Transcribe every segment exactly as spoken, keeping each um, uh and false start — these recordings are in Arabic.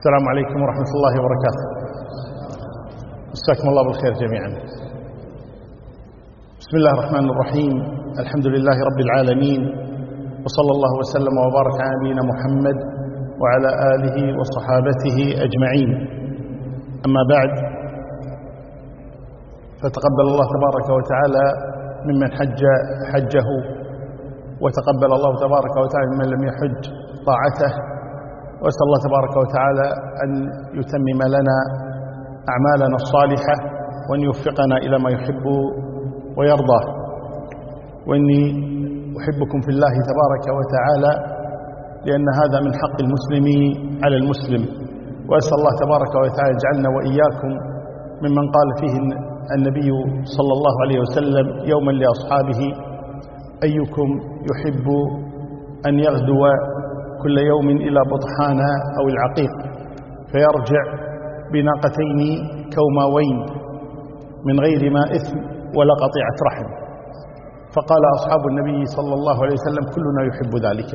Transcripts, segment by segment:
السلام عليكم ورحمة الله وبركاته. مساكم الله بالخير جميعا. بسم الله الرحمن الرحيم. الحمد لله رب العالمين، وصلى الله وسلم وبارك على نبينا محمد وعلى آله وصحابته أجمعين. أما بعد، فتقبل الله تبارك وتعالى ممن حج حجه، وتقبل الله تبارك وتعالى ممن لم يحج طاعته، وأسأل الله تبارك وتعالى أن يتمم لنا أعمالنا الصالحة وأن يوفقنا إلى ما يحب ويرضى. وإني أحبكم في الله تبارك وتعالى، لأن هذا من حق المسلم على المسلم. وأسأل الله تبارك وتعالى يجعلنا وإياكم ممن قال فيه النبي صلى الله عليه وسلم يوما لأصحابه: أيكم يحب أن يغدو كل يوم إلى بطحان أو العقيق فيرجع بناقتين كوماوين من غير ما إثم ولا قطيعة رحم؟ فقال أصحاب النبي صلى الله عليه وسلم: كلنا يحب ذلك.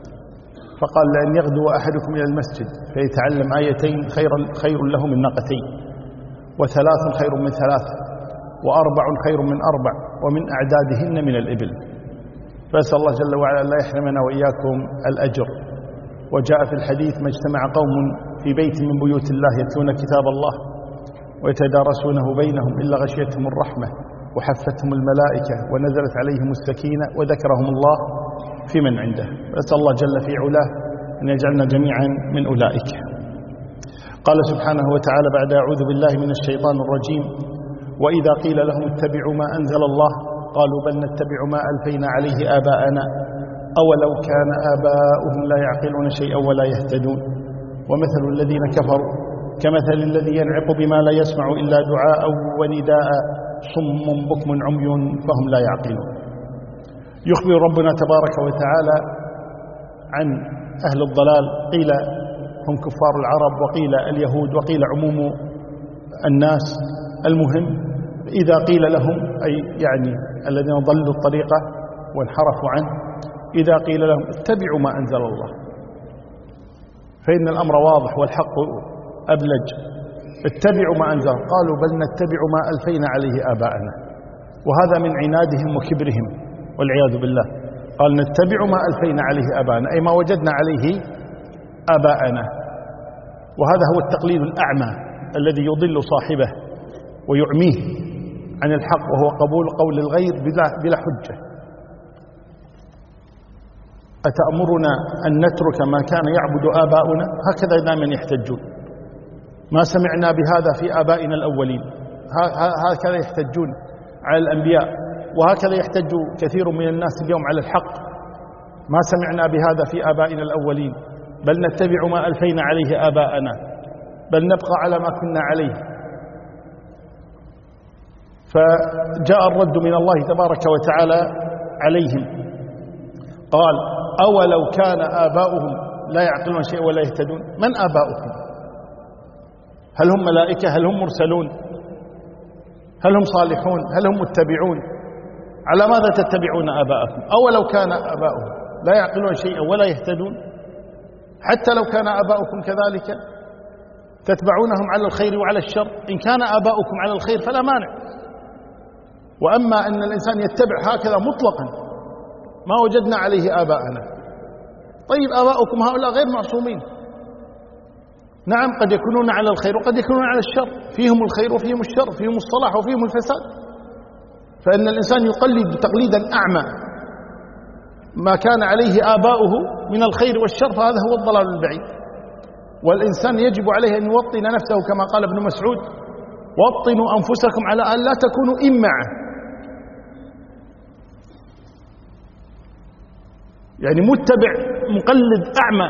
فقال: لأن يغدو أحدكم إلى المسجد فيتعلم آيتين خير, خير له من ناقتين، وثلاث خير من ثلاث، وأربع خير من أربع، ومن أعدادهن من الإبل. فأسأل الله جل وعلا لا يحرمنا وإياكم الأجر. وجاء في الحديث: ما اجتمع قوم في بيت من بيوت الله يتلون كتاب الله ويتدارسونه بينهم إلا غشيتهم الرحمة وحفتهم الملائكة ونزلت عليهم السكينة وذكرهم الله في من عنده. فأسأل الله جل في علاه أن يجعلنا جميعا من أولئك. قال سبحانه وتعالى بعد: أعوذ بالله من الشيطان الرجيم: وإذا قيل لهم اتبعوا ما أنزل الله قالوا بل نتبع ما ألفينا عليه آباءنا أولو كان آباؤهم لا يعقلون شيئا ولا يهتدون ومثل الذين كفروا كمثل الذي ينعق بما لا يسمع إلا دعاء ونداء صم بكم عمي فهم لا يعقلون. يخبر ربنا تبارك وتعالى عن أهل الضلال، قيل هم كفار العرب، وقيل اليهود، وقيل عموم الناس. المهم إذا قيل لهم، أي يعني الذين ضلوا الطريقة وانحرفوا عنه، إذا قيل لهم اتبعوا ما أنزل الله، فإن الأمر واضح والحق أبلج. اتبعوا ما أنزل، قالوا بل نتبع ما ألفينا عليه آباءنا، وهذا من عنادهم وكبرهم والعياذ بالله. قال نتبع ما ألفينا عليه آباءنا، أي ما وجدنا عليه آباءنا. وهذا هو التقليد الأعمى الذي يضل صاحبه ويعميه عن الحق، وهو قبول قول الغير بلا, بلا حجة. أتأمرنا أن نترك ما كان يعبد آباؤنا؟ هكذا دائما يحتجون: ما سمعنا بهذا في آبائنا الأولين. هكذا يحتجون على الأنبياء، وهكذا يحتج كثير من الناس اليوم على الحق: ما سمعنا بهذا في آبائنا الأولين، بل نتبع ما ألفينا عليه آباءنا، بل نبقى على ما كنا عليه. فجاء الرد من الله تبارك وتعالى عليهم، قال: أولو كان آباؤهم لا يعقلون شيئا ولا يهتدون. من آباؤكم؟ هل هم ملائكة؟ هل هم مرسلون؟ هل هم صالحون؟ هل هم متبعون؟ على ماذا تتبعون آباءكم؟ أولو كان آباؤهم لا يعقلون شيئا ولا يهتدون. حتى لو كان آباؤكم كذلك تتبعونهم على الخير وعلى الشر. إن كان آباؤكم على الخير فلا مانع، وأما أن الإنسان يتبع هكذا مطلقا ما وجدنا عليه آباءنا. طيب آباؤكم هؤلاء غير معصومين، نعم قد يكونون على الخير وقد يكونون على الشر، فيهم الخير وفيهم الشر، فيهم الصلاح وفيهم الفساد. فإن الإنسان يقلد تقليدا أعمى ما كان عليه آباؤه من الخير والشر، فهذا هو الضلال البعيد. والإنسان يجب عليه أن يوطن نفسه كما قال ابن مسعود: وطنوا أنفسكم على أن لا تكونوا إمعة، يعني متبع مقلد أعمى.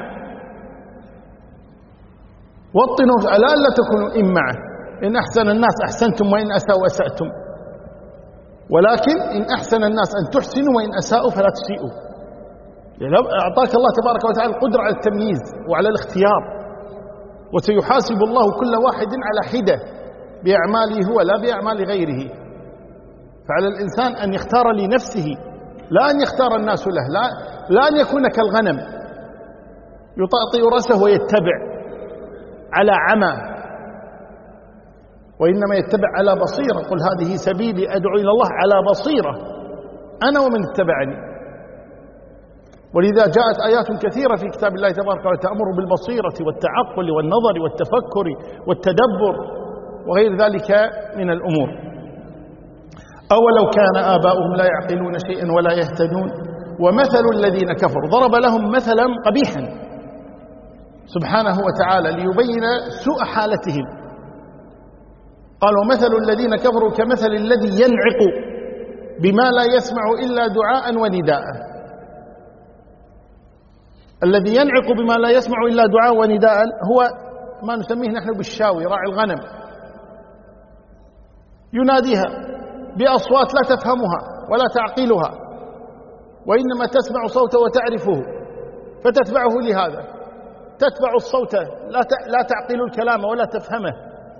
وطنوا على أن لا تكونوا إمعة، إن أحسن الناس أحسنتم وإن أساءوا أسأتم، ولكن إن أحسن الناس أن تحسنوا وإن أساءوا فلا تسيئوا. يعني أعطاك الله تبارك وتعالى القدرة على التمييز وعلى الاختيار، وسيحاسب الله كل واحد على حدة بأعماله هو لا بأعمال غيره. فعلى الإنسان أن يختار لنفسه، لا أن يختار الناس له، لا, لا أن يكون كالغنم يطأطئ رأسه ويتبع. على عمى، وإنما يتبع على بصيرة. قل هذه سبيلي أدعو إلى الله على بصيرة أنا ومن اتبعني. ولذا جاءت آيات كثيرة في كتاب الله تبارك وتعالى تأمر بالبصيرة والتعقل والنظر والتفكر والتدبر وغير ذلك من الأمور. أولو كان آباؤهم لا يعقلون شيئا ولا يهتدون ومثل الذين كفروا، ضرب لهم مثلا قبيحا سبحانه وتعالى ليبين سوء حالتهم. قال ومثل الذين كفروا كمثل الذي ينعق بما لا يسمع إلا دعاء ونداء. الذي ينعق بما لا يسمع إلا دعاء ونداء هو ما نسميه نحن بالشاوي، راعي الغنم، يناديها بأصوات لا تفهمها ولا تعقلها، وإنما تسمع صوته وتعرفه فتتبعه لهذا، تتبع الصوت لا تعقل الكلام ولا تفهمه.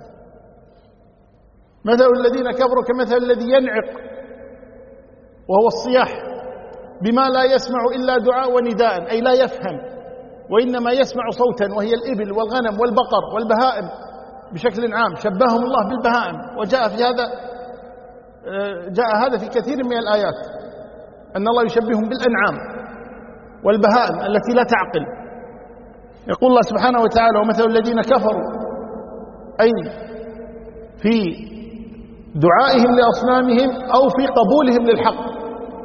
مثل الذين كفروا كمثل الذي ينعق وهو الصياح بما لا يسمع إلا دعاء ونداء، أي لا يفهم وإنما يسمع صوتا، وهي الإبل والغنم والبقر والبهائم بشكل عام، شبههم الله بالبهائم. وجاء في هذا جاء هذا في كثير من الآيات أن الله يشبههم بالأنعام والبهائم التي لا تعقل. يقول الله سبحانه وتعالى ومثل الذين كفروا أي في دعائهم لأصنامهم أو في قبولهم للحق،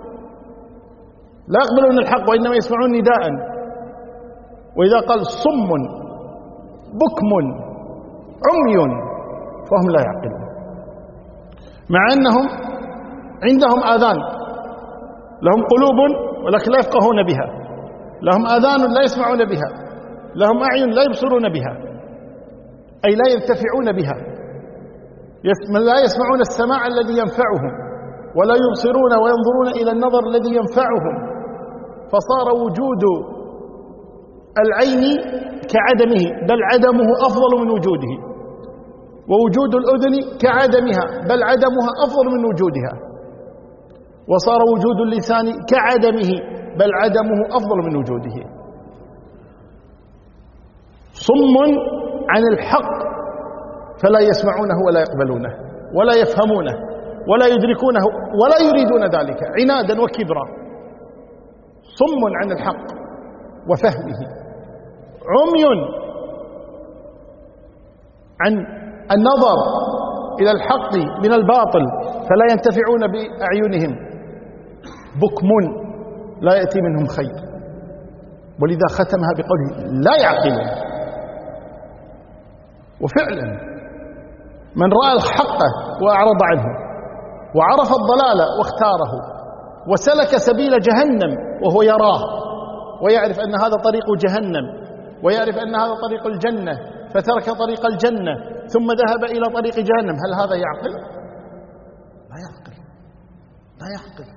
لا يقبلون الحق وإنما يسمعون نداء. وإذا قال صم بكم عمي فهم لا يعقلون، مع أنهم عندهم آذان، لهم قلوب ولكن لا يفقهون بها، لهم آذان لا يسمعون بها، لهم أعين لا يبصرون بها، أي لا ينتفعون بها، لا يسمعون السماع الذي ينفعهم، ولا يبصرون وينظرون إلى النظر الذي ينفعهم، فصار وجود العين كعدمه، بل عدمه أفضل من وجوده، ووجود الأذن كعدمها بل عدمها أفضل من وجودها، وصار وجود اللسان كعدمه بل عدمه أفضل من وجوده. صم عن الحق فلا يسمعونه ولا يقبلونه ولا يفهمونه ولا يدركونه ولا يريدون ذلك عنادا وكبرا. صم عن الحق وفهمه، عمي عن النظر إلى الحق من الباطل فلا ينتفعون بأعينهم، بكم لا يأتي منهم خير. ولذا ختمها بقوله لا يعقلون. وفعلا من رأى الحق وأعرض عنه وعرف الضلال واختاره وسلك سبيل جهنم وهو يراه ويعرف أن هذا طريق جهنم ويعرف أن هذا طريق الجنة فترك طريق الجنة ثم ذهب إلى طريق جهنم، هل هذا يعقل؟ لا يعقل، لا يعقل،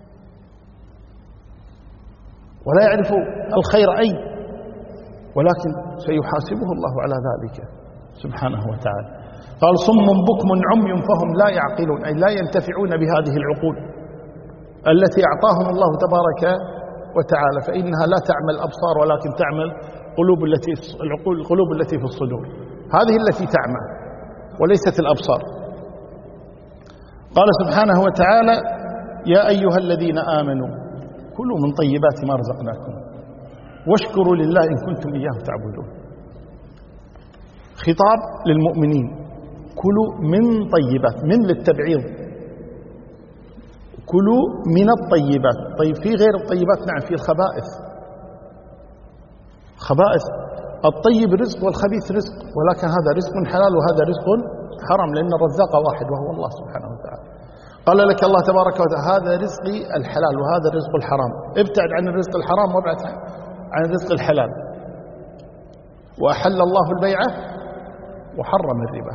ولا يعرف الخير أي، ولكن سيحاسبه الله على ذلك سبحانه وتعالى. قال صم بكم عمي فهم لا يعقلون، أي لا ينتفعون بهذه العقول التي أعطاهم الله تبارك وتعالى، فإنها لا تعمل الأبصار ولكن تعمل قلوب التي العقول القلوب التي في الصدور، هذه التي تعمل وليست الأبصار. قال سبحانه وتعالى يا أيها الذين آمنوا كلوا من طيبات ما رزقناكم واشكروا لله إن كنتم إياه تعبدون. خطاب للمؤمنين، كلوا من طيبات، من للتبعيض، كلوا من الطيبات. طيب في غير الطيبات؟ نعم في الخبائث، خبائث. الطيب رزق والخبيث رزق، ولكن هذا رزق حلال وهذا رزق حرام، لأن الرزاق واحد وهو الله سبحانه وتعالى. قال لك الله تبارك وتعالى هذا رزقي الحلال وهذا الرزق الحرام، ابتعد عن الرزق الحرام وابعد عن الرزق الحلال. وأحل الله البيع وحرم الربا،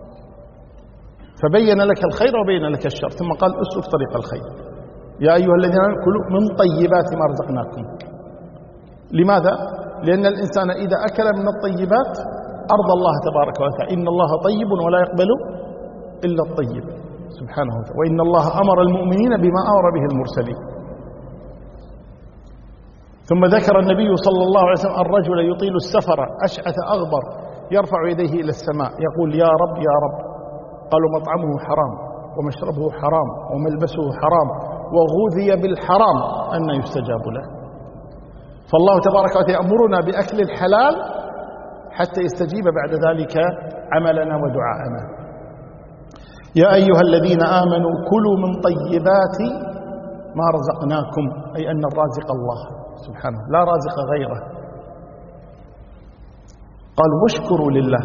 فبين لك الخير وبين لك الشر، ثم قال اسلك طريق الخير. يا أيها الذين آمنوا كلوا من طيبات ما رزقناكم. لماذا؟ لأن الإنسان إذا أكل من الطيبات أرضى الله تبارك وتعالى، إن الله طيب ولا يقبل إلا الطيب سبحانه وتعالى، وإن الله أمر المؤمنين بما أمر به المرسلين. ثم ذكر النبي صلى الله عليه وسلم الرجل يطيل السفر أشعث أغبر يرفع يديه إلى السماء يقول يا رب يا رب. قالوا مطعمه حرام ومشربه حرام وملبسه حرام وغذي بالحرام أن يستجاب له. فالله تبارك وتعالى يأمرنا بأكل الحلال حتى يستجيب بعد ذلك عملنا ودعاءنا. يا أيها الذين آمنوا كلوا من طيبات ما رزقناكم، أي أن الرازق الله سبحانه لا رازق غيره. قال واشكروا لله،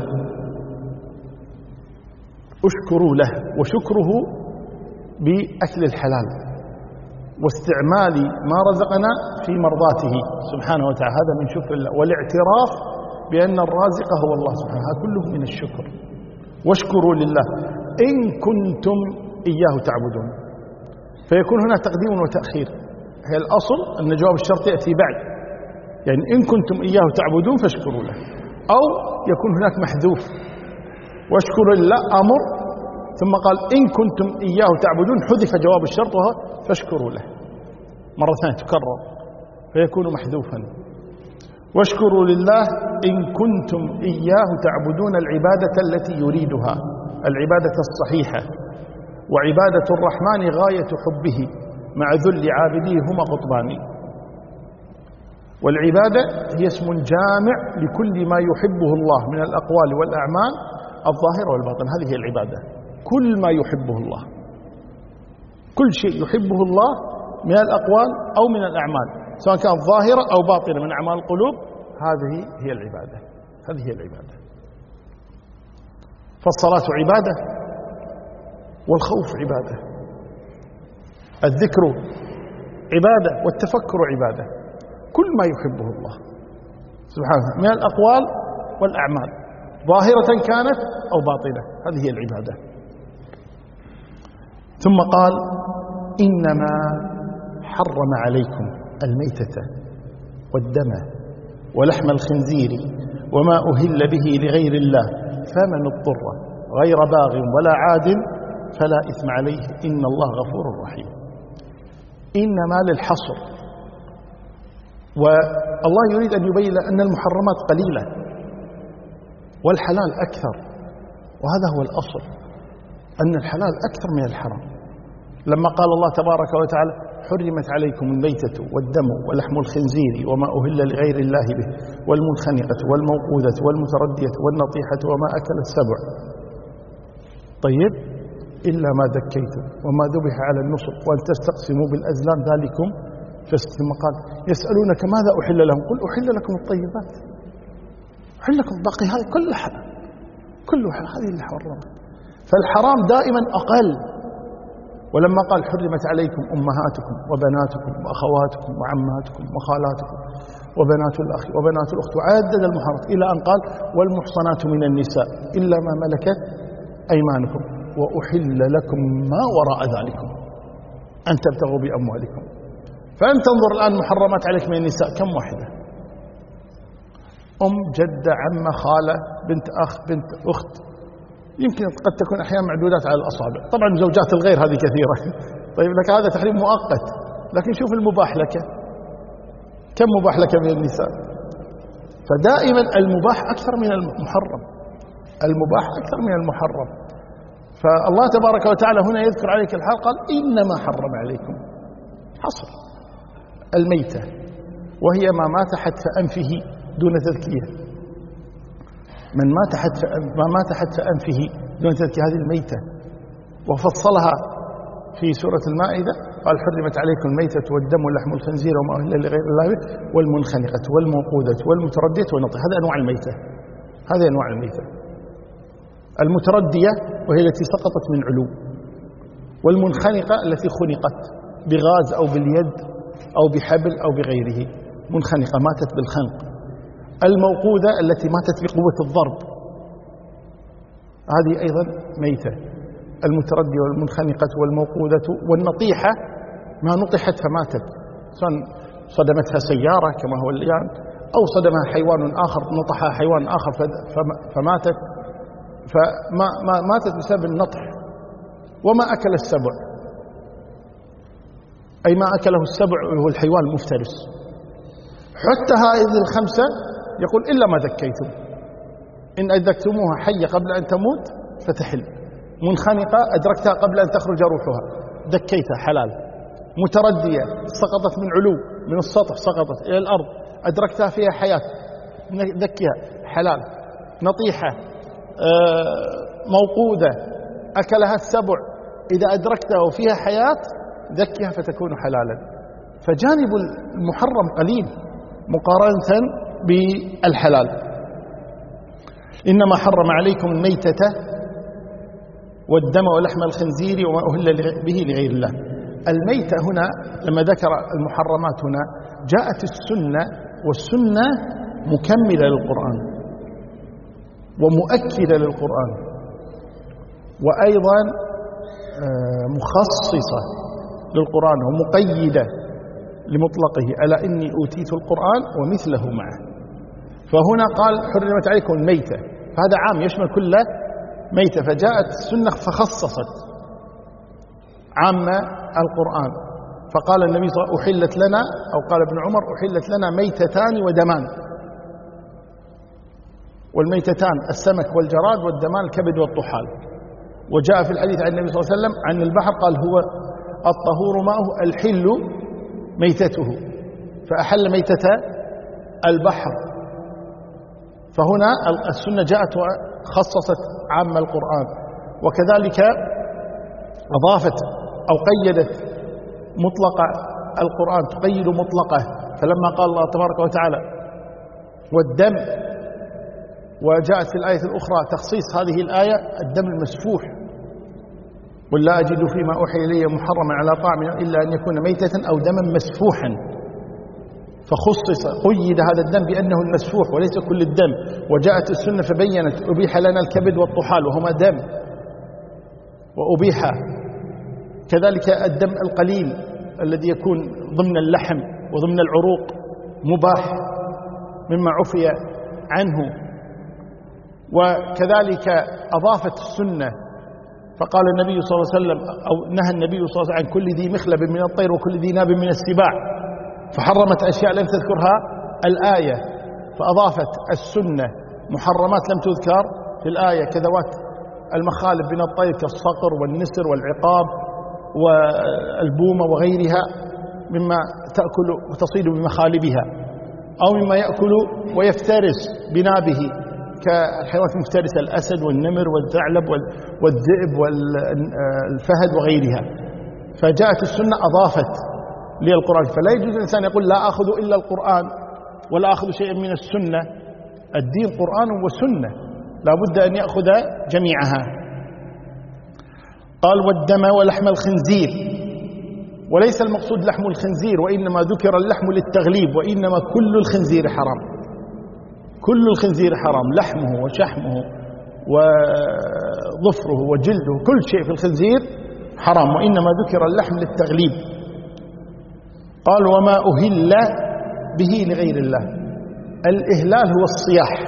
اشكروا له، وشكره بأكل الحلال واستعمال ما رزقنا في مرضاته سبحانه وتعالى، هذا من شكر الله، والاعتراف بأن الرازق هو الله سبحانه، هذا كله من الشكر. واشكروا لله إن كنتم إياه تعبدون، فيكون هنا تقديم وتأخير. هي الأصل أن جواب الشرط يأتي بعد، يعني إن كنتم إياه تعبدون فاشكروا له، أو يكون هناك محذوف واشكروا لله أمر ثم قال إن كنتم إياه تعبدون، حذف جواب الشرط وهو فاشكروا له مرة ثانية تكرر فيكون محذوفا. واشكروا لله إن كنتم إياه تعبدون، العبادة التي يريدها، العبادة الصحيحة. وعبادة الرحمن غاية حبه مع ذل عابديه هما قطبان. والعبادة هي اسم جامع لكل ما يحبه الله من الأقوال والأعمال الظاهرة والباطن، هذه هي العبادة، كل ما يحبه الله، كل شيء يحبه الله من الأقوال أو من الأعمال سواء كانت ظاهرة أو باطنة من أعمال القلوب، هذه هي العبادة، هذه هي العبادة. فالصلاة عبادة، والخوف عبادة، الذكر عبادة، والتفكر عبادة، كل ما يحبه الله سبحانه من الأقوال والأعمال ظاهرة كانت أو باطنة، هذه هي العبادة. ثم قال إنما حرم عليكم الميتة والدم ولحم الخنزير وما أهل به لغير الله فمن اضطر غير باغ ولا عاد فلا إثم عليه إن الله غفور رحيم. إنما للحصر، والله يريد أن يبين أن المحرمات قليلة والحلال أكثر، وهذا هو الأصل، أن الحلال أكثر من الحرام. لما قال الله تبارك وتعالى حرمت عليكم الميتة والدم ولحم الخنزير وما أهل لغير الله به والمنخنقة والموقوذة والمتردية والنطيحة وما أكل السبع، طيب إلا ما ذكيتم وما ذبح على النصب وأن تستقسموا بالأزلام ذلكم فسق. ثم قال يسألونك ماذا أحل لهم قل أحل لكم الطيبات، أحل لكم باقي هذه كلها كلها هذه اللي حرمت. فالحرام دائما أقل. ولما قال حرمت عليكم أمهاتكم وبناتكم وأخواتكم وعماتكم وخالاتكم وبنات الأخ وبنات الأخت، وعدد المحرمات إلى أن قال والمحصنات من النساء إلا ما ملكت أيمانكم وأحل لكم ما وراء ذلكم أن تبتغوا بأموالكم. فأنت انظر الآن محرمات عليك من النساء كم واحدة؟ أم، جدة، عمة، خالة، بنت أخ، بنت أخت، يمكن قد تكون أحيانا معدودات على الأصابع. طبعا زوجات الغير هذه كثيرة. طيب لك هذا تحريم مؤقت، لكن شوف المباح لك كم مباح لك من النساء. فدائما المباح أكثر من المحرم، المباح أكثر من المحرم. فالله تبارك وتعالى هنا يذكر عليك الحال قال إنما حرم عليكم، حصر الميتة، وهي ما مات حتف أنفه دون تذكية، من مات حتف ما مات حتف أنفه دون تذكية، هذه الميتة. وفصلها في سورة المائدة قال حرمت عليكم الميتة والدم ولحم الخنزير وما أهل لغير الله والمنخنقة والموقوذة والمتردية والنطيحة، هذه أنواع الميتة، هذه أنواع الميتة. المتردية وهي التي سقطت من علو، والمنخنقة التي خنقت بغاز أو باليد أو بحبل أو بغيره، منخنقة ماتت بالخنق. الموقوذة التي ماتت بقوة الضرب، هذه أيضا ميتة. المتردية والمنخنقة والموقوذة والنطيحة ما نطحت فماتت، سواء صدمتها سيارة كما هو الآن أو صدمها حيوان آخر، نطحها حيوان آخر فماتت، فما ما ماتت بسبب النطح. وما أكل السبع، أي ما أكله السبع وهو الحيوان المفترس. حتى هذه الخمسة يقول إلا ما ذكيتم، إن أدركتموها حية قبل أن تموت فتحل، منخنقة أدركتها قبل أن تخرج روحها دكيتها حلال، متردية سقطت من علو من السطح سقطت إلى الأرض أدركتها فيها حياة دكيها حلال، نطيحة موقودة أكلها السبع إذا أدركتها وفيها حياة دكها فتكون حلالا. فجانب المحرم قليل مقارنة بالحلال. إنما حرم عليكم الميتة والدم ولحم الخنزير وما أهل به لغير الله. الميتة هنا لما ذكر المحرمات هنا جاءت السنة، والسنة مكملة للقرآن ومؤكدة للقرآن وأيضا مخصصة للقرآن ومقيدة لمطلقه، ألا إني أوتيت القرآن ومثله معه. فهنا قال حرمت عليكم الميتة، فهذا عام يشمل كل ميتة، فجاءت السنة فخصصت عامة القرآن، فقال النبي صلى الله عليه وسلم أحلت لنا، أو قال ابن عمر أحلت لنا ميتتان ودمان. والميتتان السمك والجراد، والدمان الكبد والطحال. وجاء في الحديث عن النبي صلى الله عليه وسلم عن البحر قال هو الطهور ماؤه الحل ميتته، فأحل ميتة البحر. فهنا السنة جاءت وخصصت عام القرآن، وكذلك أضافت أو قيدت مطلق القرآن، تقيد مطلقه. فلما قال الله تبارك وتعالى والدم، وجاءت في الآية الأخرى تخصيص هذه الآية الدم المسفوح، ولا أجد فيما أوحي إلي محرما على طاعم إلا أن يكون ميتة أو دما مسفوحا، فخصص قيد هذا الدم بأنه المسفوح وليس كل الدم. وجاءت السنة فبينت أبيح لنا الكبد والطحال وهما دم وأبيح، كذلك الدم القليل الذي يكون ضمن اللحم وضمن العروق مباح مما عفي عنه. وكذلك أضافت السنة فقال النبي صلى الله عليه وسلم، أو نهى النبي صلى الله عليه وسلم عن كل ذي مخلب من الطير وكل ذي ناب من السباع، فحرمت أشياء لم تذكرها الآية، فأضافت السنة محرمات لم تذكر في الآية كذوات المخالب من الطير كالصقر والنسر والعقاب والبومة وغيرها مما تأكل وتصيد بمخالبها، أو مما يأكل ويفترس بنابه كالحيوانات المفترسة الأسد والنمر والثعلب والذئب والفهد وغيرها. فجاءت السنة أضافت للقرآن، فلا يجوز الإنسان يقول لا أخذ إلا القرآن ولا أخذ شيئا من السنة. الدين قرآن وسنة، لا بد أن يأخذ جميعها. قال والدم ولحم الخنزير، وليس المقصود لحم الخنزير، وإنما ذكر اللحم للتغليب، وإنما كل الخنزير حرام، كل الخنزير حرام، لحمه وشحمه وظفره وجلده، كل شيء في الخنزير حرام، وإنما ذكر اللحم للتغليب. قال وما أهل به لغير الله. الإهلال هو الصياح،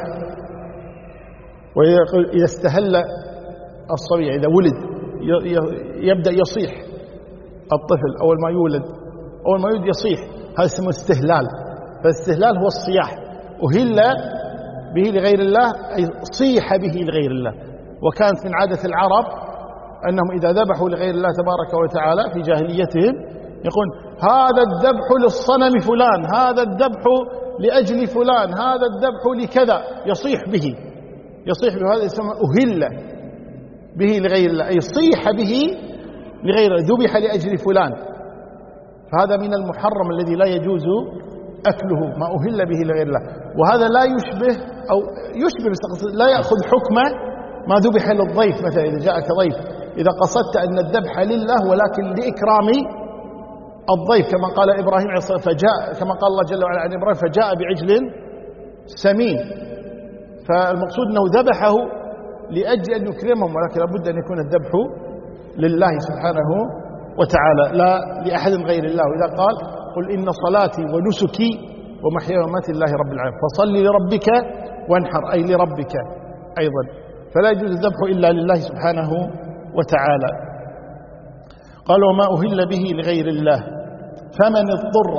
وإذا استهل الصبي إذا ولد يبدأ يصيح الطفل، أول ما يولد أول ما يولد يصيح، هذا اسمه استهلال. فالاستهلال هو الصياح. أهل به لغير الله أي صيح به لغير الله. وكانت من عادة العرب أنهم إذا ذبحوا لغير الله تبارك وتعالى في جاهليتهم يقول هذا الذبح للصنم فلان، هذا الذبح لأجل فلان، هذا الذبح لكذا، يصيح به يصيح به هذا اسمه أهل به لغير الله، أي صيح به لغير الله، ذبح لأجل فلان. فهذا من المحرم الذي لا يجوز أكله، ما أهل به لغير الله. وهذا لا يشبه أو يشبه لا يأخذ حكم ما ذبح للضيف. مثلا إذا جاءك ضيف، إذا قصدت أن الذبح لله ولكن لإكرام الضيف، كما قال إبراهيم عليه الصلاة والسلام، فجاء كما قال الله جل وعلا عن إبراهيم فجاء بعجل سمين. فالمقصود أنه ذبحه لأجل أن يكرمهم، ولكن لابد أن يكون الذبح لله سبحانه وتعالى لا لأحد غير الله. وإذا قال قل إن صلاتي ونسكي ومحياي ومماتي لله رب العالمين، فصل لربك وانحر، أي لربك أيضا. فلا يجوز الذبح إلا لله سبحانه وتعالى. قال وما أهل به لغير الله. فمن اضطر،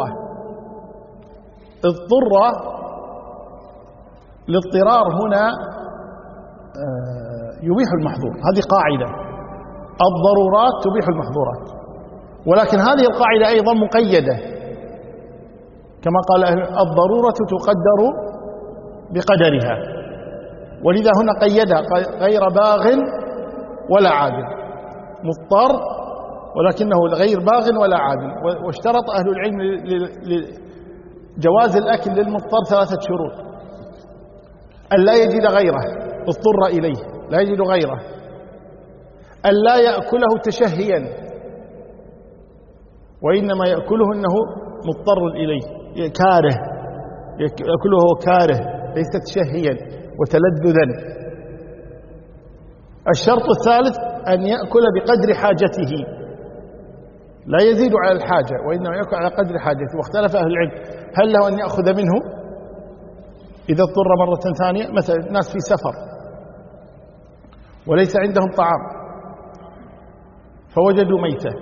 اضطر الاضطرار هنا يبيح المحظور. هذه قاعدة، الضرورات تبيح المحظورات، ولكن هذه القاعدة أيضا مقيدة كما قال الضرورة تقدر بقدرها، ولذا هنا قيدها غير باغ ولا عادل، مضطر ولكنه غير باغ ولا عادل. واشترط أهل العلم لجواز الأكل للمضطر ثلاثة شروط: أن لا يجد غيره اضطر إليه، لا يجد غيره، أن لا يأكله تشهيا وإنما يأكله أنه مضطر إليه كاره، يأكله كاره ليس تشهيا وتلذذا. الشرط الثالث أن يأكل بقدر حاجته، لا يزيد على الحاجة وإنما يأكل على قدر حاجته. واختلف أهل العلم هل له أن يأخذ منه إذا اضطر مرة ثانية، مثلا ناس في سفر وليس عندهم طعام فوجدوا ميتة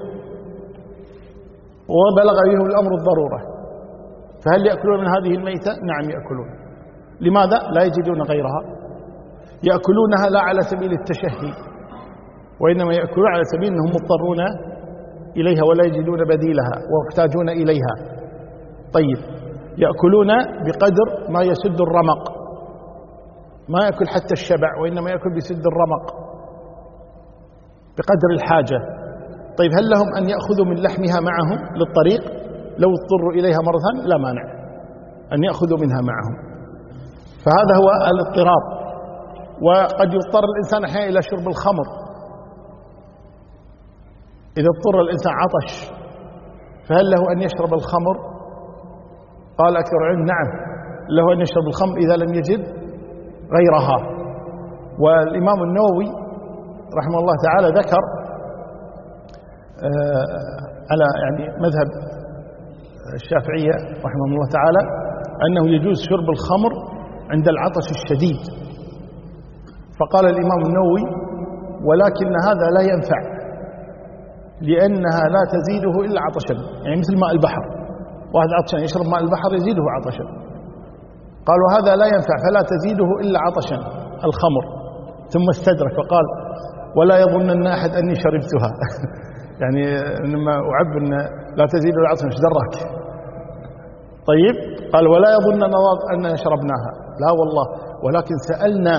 وبلغ بهم الأمر الضرورة، فهل يأكلون من هذه الميتة؟ نعم يأكلون. لماذا؟ لا يجدون غيرها، يأكلونها لا على سبيل التشهي وإنما يأكلون على سبيل أنهم مضطرون إليها ولا يجدون بديلها ويحتاجون إليها. طيب، يأكلون بقدر ما يسد الرمق، ما يأكل حتى الشبع وإنما يأكل بسد الرمق بقدر الحاجة. طيب، هل لهم أن يأخذوا من لحمها معهم للطريق لو اضطروا إليها مرة ثانية؟ لا مانع أن يأخذوا منها معهم. فهذا هو الاضطرار. وقد يضطر الإنسان أحيانا إلى شرب الخمر، إذا اضطر الإنسان عطش فهل له أن يشرب الخمر؟ قال أكثر العلم نعم، له أن يشرب الخمر إذا لم يجد غيرها. والإمام النووي رحمه الله تعالى ذكر على يعني مذهب الشافعية رحمه الله تعالى أنه يجوز شرب الخمر عند العطش الشديد. فقال الإمام النووي: ولكن هذا لا ينفع لأنها لا تزيده إلا عطشا، يعني مثل ماء البحر، واحد عطشان يشرب ماء البحر يزيده عطشا. قال: وهذا لا ينفع فلا تزيده إلا عطشا الخمر. ثم استدرك وقال: ولا يظنن أحد أني شربتها يعني لما أعب أن لا تزيد إلا عطشا، ايش دراك؟ طيب، قال: ولا يظن أن شربناها، لا والله، ولكن سألنا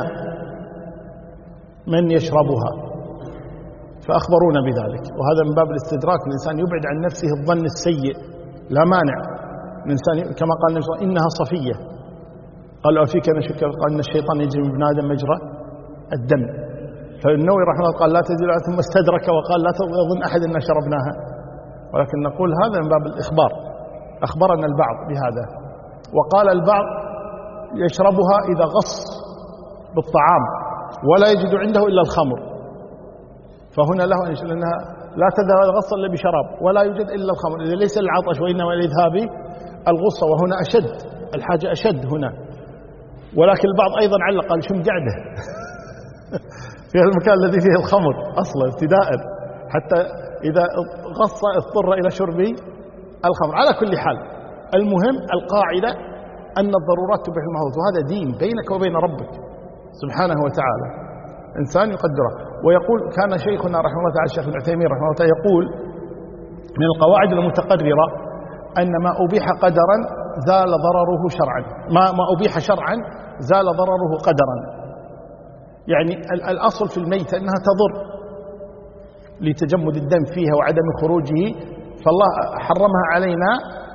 من يشربها فأخبرونا بذلك. وهذا من باب الاستدراك، الإنسان يبعد عن نفسه الظن السيء، لا مانع الإنسان كما قال النبي صلى الله عليه وسلم: إنها صفية. قال: أفيك نشك؟ قال: إن الشيطان يجري من ابن آدم مجرى الدم. فالنووي رحمه الله قال: لا تزيد، ثم استدرك وقال: لا يظن أحد أن شربناها. ولكن نقول هذا من باب الإخبار، أخبرنا البعض بهذا. وقال البعض: يشربها إذا غص بالطعام ولا يجد عنده إلا الخمر، فهنا له أن يشرب، لأنها لا تذهب الغصة إلا بشراب ولا يوجد إلا الخمر، إذا ليس العطش وإنما لإذهاب الغصة، وهنا أشد الحاجة، أشد هنا. ولكن البعض أيضا علق قال: شو مقعده في المكان الذي فيه الخمر أصلا ابتداء، حتى إذا غص اضطر إلى شرب الخمر. على كل حال، المهم القاعدة أن الضرورات تبيح المحظورات، وهذا دين بينك وبين ربك سبحانه وتعالى، إنسان يقدره. ويقول كان شيخنا رحمه الله تعالى الشيخ ابن عثيمين رحمه الله تعالى يقول: من القواعد المتقررة أن ما أبيح قدرا زال ضرره شرعا، ما ما أبيح شرعا زال ضرره قدرا. يعني الأصل في الميتة أنها تضر لتجمد الدم فيها وعدم خروجه، فالله حرمها علينا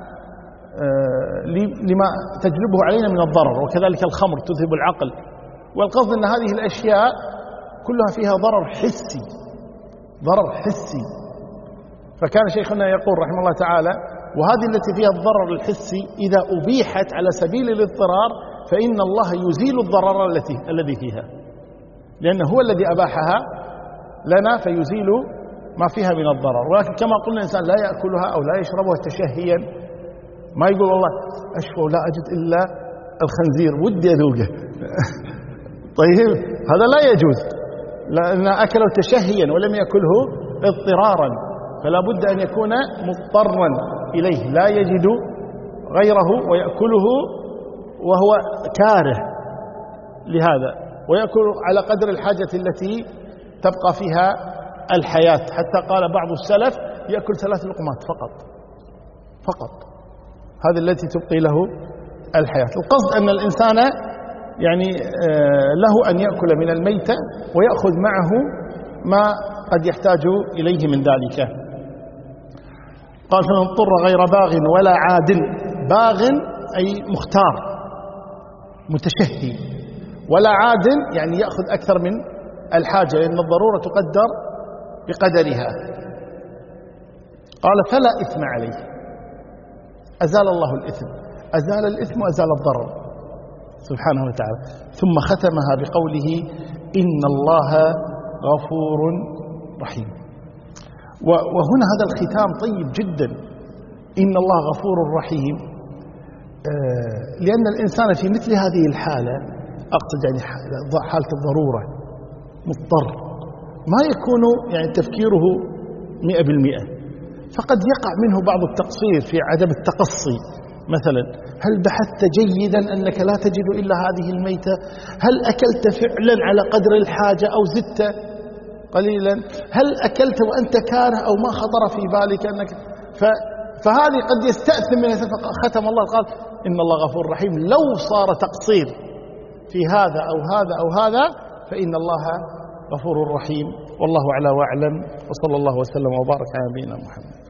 لما تجلبه علينا من الضرر. وكذلك الخمر تذهب العقل. والقصد أن هذه الأشياء كلها فيها ضرر حسي، ضرر حسي. فكان شيخنا يقول رحمه الله تعالى: وهذه التي فيها الضرر الحسي إذا أبيحت على سبيل الاضطرار فإن الله يزيل الضرر التي الذي فيها، لأنه هو الذي أباحها لنا فيزيل ما فيها من الضرر. ولكن كما قلنا الإنسان لا يأكلها أو لا يشربها تشهيا، ما يقول والله أشفى ولا أجد إلا الخنزير ودي أذوقه طيب، هذا لا يجوز، لأن أكله تشهيا ولم يأكله اضطرارا، فلا بد أن يكون مضطرا إليه لا يجد غيره ويأكله وهو كاره لهذا. ويأكل على قدر الحاجة التي تبقى فيها الحياة، حتى قال بعض السلف يأكل ثلاث لقمات فقط فقط، هذه التي تبقي له الحياة. القصد أن الإنسان يعني له أن يأكل من الميتة ويأخذ معه ما قد يحتاج إليه من ذلك. قال فمن اضطر غير باغ ولا عاد. باغ أي مختار متشهي، ولا عاد يعني يأخذ أكثر من الحاجة، لأن الضرورة تقدر بقدرها. قال فلا إثم عليه، أزال الله الإثم، أزال الإثم وأزال الضرر سبحانه وتعالى. ثم ختمها بقوله إن الله غفور رحيم. وهنا هذا الختام طيب جدا، إن الله غفور رحيم، لأن الإنسان في مثل هذه الحالة، أقصد يعني حالة الضرورة، مضطر، ما يكون يعني تفكيره مئة بالمئة، فقد يقع منه بعض التقصير في عدم التقصي. مثلا هل بحثت جيدا أنك لا تجد إلا هذه الميتة؟ هل أكلت فعلا على قدر الحاجة أو زدت قليلا؟ هل أكلت وأنت كاره أو ما خطر في بالك أنك ف... فهذه قد يستأثم من ختم الله. قال إن الله غفور رحيم. لو صار تقصير في هذا أو هذا أو هذا فإن الله غفور رحيم. والله أعلى وأعلم، وصلى الله وسلم وبارك على نبينا محمد.